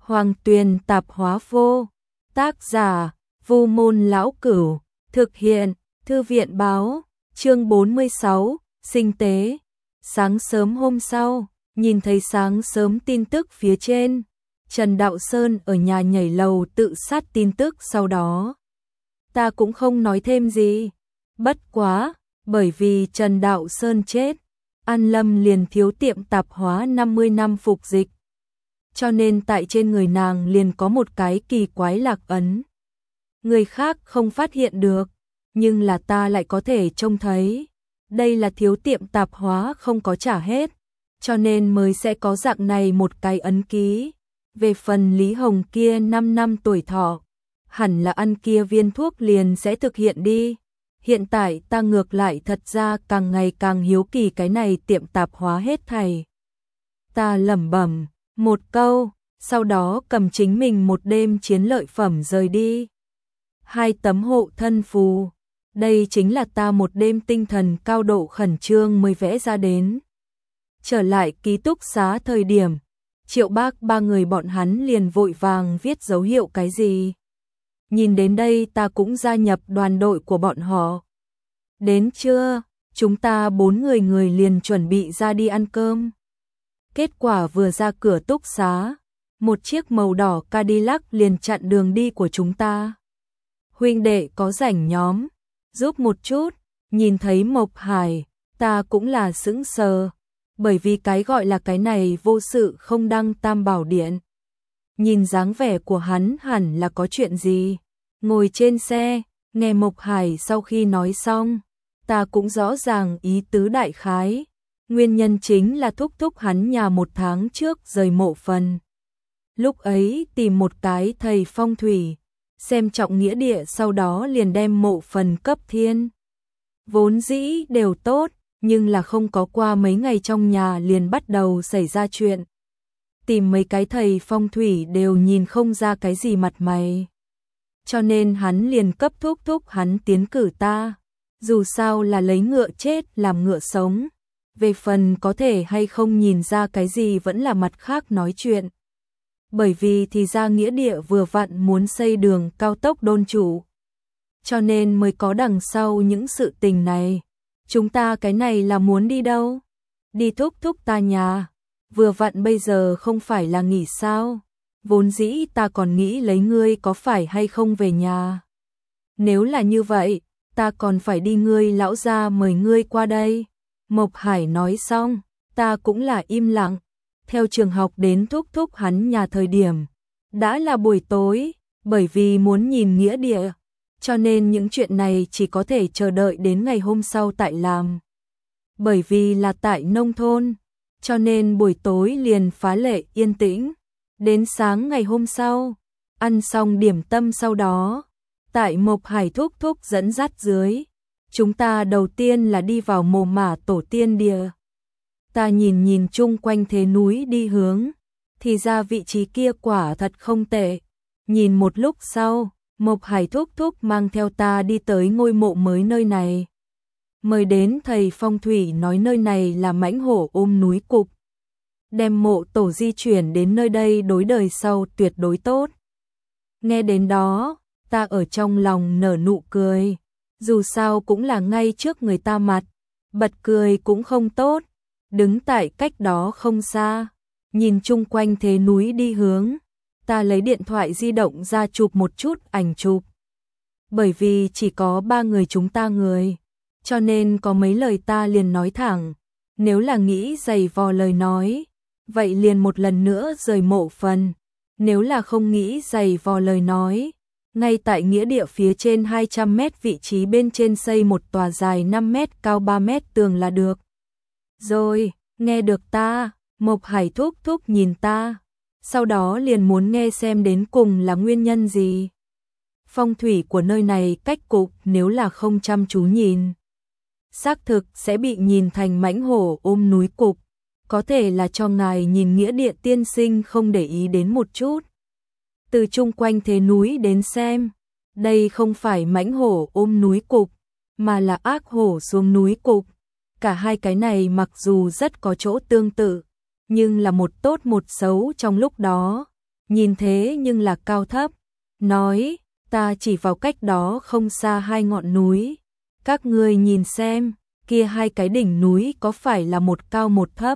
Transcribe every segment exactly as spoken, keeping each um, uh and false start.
Hoàng Tuyền Tạp Hóa Vô. Tác giả: Vu Môn Lão Cửu. Thực hiện: Thư viện Báo. Chương bốn mươi sáu, Sinh tế. Sáng sớm hôm sau, nhìn thấy sáng sớm tin tức phía trên, Trần Đạo Sơn ở nhà nhảy lầu tự sát tin tức sau đó. Ta cũng không nói thêm gì. Bất quá, bởi vì Trần Đạo Sơn chết, An Lâm liền thiếu tiệm tạp hóa năm mươi năm phục dịch. Cho nên tại trên người nàng liền có một cái kỳ quái lạc ấn. Người khác không phát hiện được, nhưng là ta lại có thể trông thấy. Đây là thiếu tiệm tạp hóa không có trả hết, cho nên mới sẽ có dạng này một cái ấn ký. Về phần Lý Hồng kia năm năm tuổi thọ, hẳn là ăn kia viên thuốc liền sẽ thực hiện đi. Hiện tại ta ngược lại thật ra càng ngày càng hiếu kỳ cái này tiệm tạp hóa hết thảy. Ta lẩm bẩm một câu, sau đó cầm chính mình một đêm chiến lợi phẩm rời đi. Hai tấm hộ thân phù, đây chính là ta một đêm tinh thần cao độ khẩn trương mới vẽ ra đến. Trở lại ký túc xá thời điểm, Triệu Bác ba người bọn hắn liền vội vàng viết dấu hiệu cái gì. Nhìn đến đây ta cũng gia nhập đoàn đội của bọn họ. Đến trưa, chúng ta bốn người người liền chuẩn bị ra đi ăn cơm. Kết quả vừa ra cửa túc xá, một chiếc màu đỏ Cadillac liền chặn đường đi của chúng ta. Huynh đệ có rảnh nhóm, giúp một chút. Nhìn thấy Mộc Hải, ta cũng là sững sờ, bởi vì cái gọi là cái này vô sự không đăng tam bảo điện. Nhìn dáng vẻ của hắn hẳn là có chuyện gì. Ngồi trên xe, nghe Mộc Hải sau khi nói xong, ta cũng rõ ràng ý tứ đại khái. Nguyên nhân chính là thúc thúc hắn nhà một tháng trước rời mộ phần. Lúc ấy tìm một cái thầy phong thủy, xem trọng nghĩa địa, sau đó liền đem mộ phần cấp thiên. Vốn dĩ đều tốt, nhưng là không có qua mấy ngày trong nhà liền bắt đầu xảy ra chuyện. Tìm mấy cái thầy phong thủy đều nhìn không ra cái gì mặt mày. Cho nên hắn liền cấp thúc thúc hắn tiến cử ta. Dù sao là lấy ngựa chết làm ngựa sống. Về phần có thể hay không nhìn ra cái gì vẫn là mặt khác nói chuyện. Bởi vì thì ra nghĩa địa vừa vặn muốn xây đường cao tốc đôn chủ. Cho nên mới có đằng sau những sự tình này. Chúng ta cái này là muốn đi đâu? Đi thúc thúc ta nhà. Vừa vặn bây giờ không phải là nghỉ sao? Vốn dĩ ta còn nghĩ lấy ngươi có phải hay không về nhà. Nếu là như vậy, ta còn phải đi ngươi lão gia mời ngươi qua đây. Mộc Hải nói xong, ta cũng là im lặng. Theo trường học đến thúc thúc hắn nhà thời điểm, đã là buổi tối, bởi vì muốn nhìn nghĩa địa, cho nên những chuyện này chỉ có thể chờ đợi đến ngày hôm sau tại làm. Bởi vì là tại nông thôn, cho nên buổi tối liền phá lệ yên tĩnh. Đến sáng ngày hôm sau, ăn xong điểm tâm sau đó, tại Mộc Hải thúc thúc dẫn dắt dưới, chúng ta đầu tiên là đi vào mồ mả tổ tiên địa. Ta nhìn nhìn chung quanh thế núi đi hướng, thì ra vị trí kia quả thật không tệ. Nhìn một lúc sau, Mộc Hải thúc thúc mang theo ta đi tới ngôi mộ mới nơi này. Mời đến thầy phong thủy nói nơi này là mãnh hổ ôm núi cục. Đem mộ tổ di chuyển đến nơi đây đối đời sau tuyệt đối tốt. Nghe đến đó, ta ở trong lòng nở nụ cười. Dù sao cũng là ngay trước người ta mặt, bật cười cũng không tốt. Đứng tại cách đó không xa, nhìn chung quanh thế núi đi hướng, ta lấy điện thoại di động ra chụp một chút ảnh chụp. Bởi vì chỉ có ba người chúng ta người, cho nên có mấy lời ta liền nói thẳng. Nếu là nghĩ giày vò lời nói, vậy liền một lần nữa rời mộ phần. Nếu là không nghĩ giày vò lời nói, ngay tại nghĩa địa phía trên hai trăm mét vị trí bên trên xây một tòa dài năm mét cao ba mét tường là được. Rồi, nghe được ta, Mộc Hải thúc thúc nhìn ta, sau đó liền muốn nghe xem đến cùng là nguyên nhân gì. Phong thủy của nơi này cách cục nếu là không chăm chú nhìn, xác thực sẽ bị nhìn thành mãnh hổ ôm núi cục. Có thể là cho ngài nhìn nghĩa địa tiên sinh không để ý đến một chút. Từ chung quanh thế núi đến xem, đây không phải mãnh hổ ôm núi cục, mà là ác hổ xuống núi cục. Cả hai cái này mặc dù rất có chỗ tương tự, nhưng là một tốt một xấu trong lúc đó. nhìn thế nhưng là cao thấp, nói, ta chỉ vào cách đó không xa hai ngọn núi. Các ngươi nhìn xem, kia hai cái đỉnh núi có phải là một cao một thấp.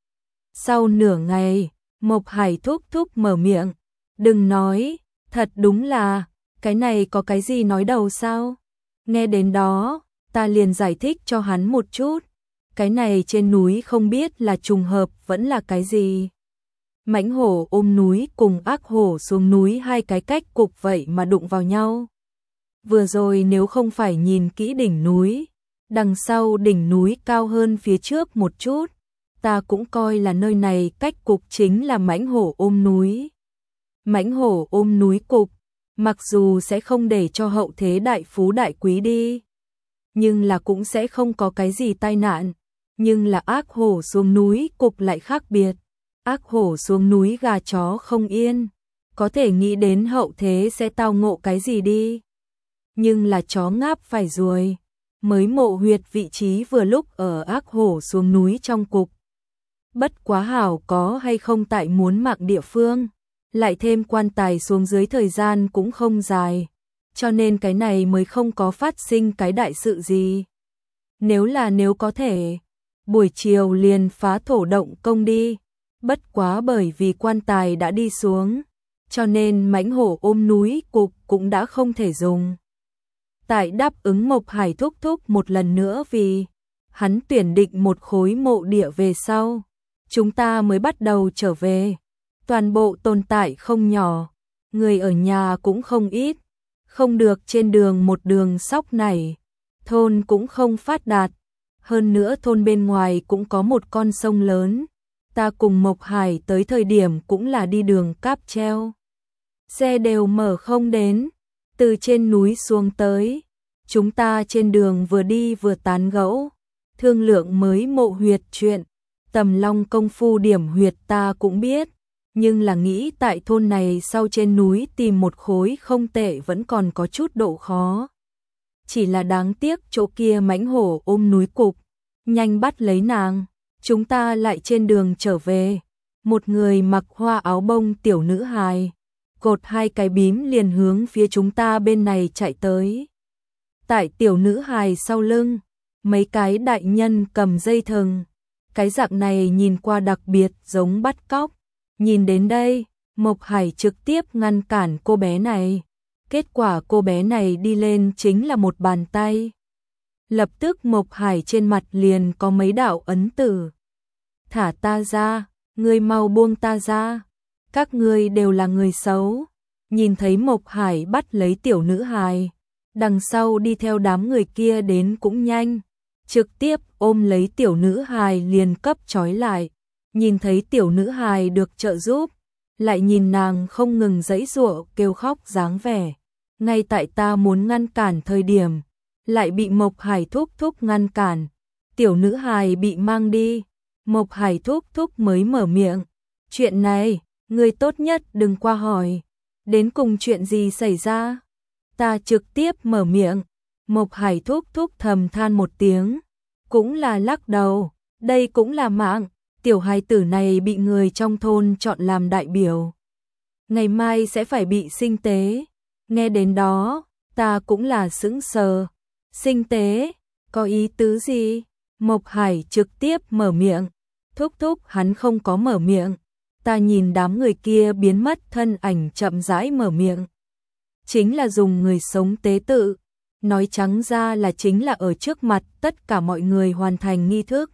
Sau nửa ngày, Mộc Hải thúc thúc mở miệng, đừng nói, thật đúng là, cái này có cái gì nói đầu sao? Nghe đến đó, ta liền giải thích cho hắn một chút, cái này trên núi không biết là trùng hợp vẫn là cái gì. Mãnh hổ ôm núi cùng ác hổ xuống núi hai cái cách cục vậy mà đụng vào nhau. Vừa rồi nếu không phải nhìn kỹ đỉnh núi, đằng sau đỉnh núi cao hơn phía trước một chút, ta cũng coi là nơi này cách cục chính là mãnh hổ ôm núi. Mãnh hổ ôm núi cục, mặc dù sẽ không để cho hậu thế đại phú đại quý đi, nhưng là cũng sẽ không có cái gì tai nạn, nhưng là ác hổ xuống núi cục lại khác biệt. Ác hổ xuống núi gà chó không yên, có thể nghĩ đến hậu thế sẽ tao ngộ cái gì đi. Nhưng là chó ngáp phải ruồi, mới mộ huyệt vị trí vừa lúc ở ác hổ xuống núi trong cục. Bất quá hảo có hay không tại muốn mạng địa phương, lại thêm quan tài xuống dưới thời gian cũng không dài, cho nên cái này mới không có phát sinh cái đại sự gì. Nếu là nếu có thể, buổi chiều liền phá thổ động công đi. Bất quá bởi vì quan tài đã đi xuống, cho nên mãnh hổ ôm núi cục cũng đã không thể dùng. Tại đáp ứng Mộc Hải thúc thúc một lần nữa vì hắn tuyển định một khối mộ địa về sau, chúng ta mới bắt đầu trở về. Toàn bộ tồn tại không nhỏ, người ở nhà cũng không ít, không được trên đường một đường sóc này, thôn cũng không phát đạt, hơn nữa thôn bên ngoài cũng có một con sông lớn. Ta cùng Mộc Hải tới thời điểm cũng là đi đường cáp treo, xe đều mở không đến, từ trên núi xuống tới, chúng ta trên đường vừa đi vừa tán gẫu, thương lượng mới mộ huyệt chuyện, Tầm Long công phu điểm huyệt ta cũng biết, nhưng là nghĩ tại thôn này sau trên núi tìm một khối không tệ vẫn còn có chút độ khó. Chỉ là đáng tiếc chỗ kia mãnh hổ ôm núi cục, nhanh bắt lấy nàng. Chúng ta lại trên đường trở về, một người mặc hoa áo bông tiểu nữ hài, cột hai cái bím liền hướng phía chúng ta bên này chạy tới. Tại tiểu nữ hài sau lưng, mấy cái đại nhân cầm dây thừng, cái dạng này nhìn qua đặc biệt giống bắt cóc. Nhìn đến đây, Mộc Hải trực tiếp ngăn cản cô bé này, kết quả cô bé này đi lên chính là một bàn tay. Lập tức Mộc Hải trên mặt liền có mấy đạo ấn tử. Thả ta ra, ngươi mau buông ta ra, các ngươi đều là người xấu. Nhìn thấy Mộc Hải bắt lấy tiểu nữ hài, đằng sau đi theo đám người kia đến cũng nhanh, trực tiếp ôm lấy tiểu nữ hài liền cấp trói lại. Nhìn thấy tiểu nữ hài được trợ giúp, lại nhìn nàng không ngừng giãy giụa kêu khóc dáng vẻ. Ngay tại ta muốn ngăn cản thời điểm, lại bị Mộc Hải thúc thúc ngăn cản, tiểu nữ hài bị mang đi. Mộc Hải thúc thúc mới mở miệng, chuyện này, ngươi tốt nhất đừng qua hỏi, đến cùng chuyện gì xảy ra. Ta trực tiếp mở miệng, Mộc Hải thúc thúc thầm than một tiếng, cũng là lắc đầu, đây cũng là mạng, tiểu hài tử này bị người trong thôn chọn làm đại biểu. Ngày mai sẽ phải bị sinh tế, nghe đến đó, ta cũng là sững sờ, sinh tế, có ý tứ gì? Mộc Hải trực tiếp mở miệng. Thúc thúc hắn không có mở miệng, ta nhìn đám người kia biến mất thân ảnh chậm rãi mở miệng. Chính là dùng người sống tế tự, nói trắng ra là chính là ở trước mặt tất cả mọi người hoàn thành nghi thức.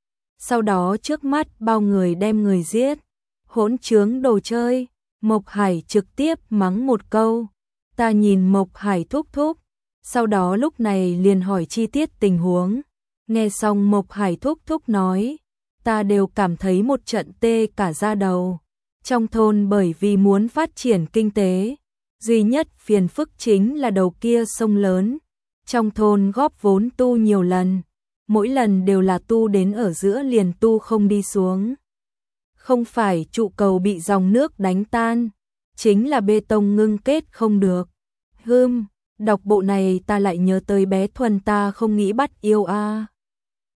Sau đó trước mắt bao người đem người giết, hỗn trướng đồ chơi, Mộc Hải trực tiếp mắng một câu. Ta nhìn Mộc Hải thúc thúc, sau đó lúc này liền hỏi chi tiết tình huống. Nghe xong Mộc Hải thúc thúc nói, ta đều cảm thấy một trận tê cả da đầu. Trong thôn bởi vì muốn phát triển kinh tế, duy nhất phiền phức chính là đầu kia sông lớn. Trong thôn góp vốn tu nhiều lần, mỗi lần đều là tu đến ở giữa liền tu không đi xuống. Không phải trụ cầu bị dòng nước đánh tan, chính là bê tông ngưng kết không được. Hừm, đọc bộ này ta lại nhớ tới bé Thuần ta không nghĩ bắt yêu a. À.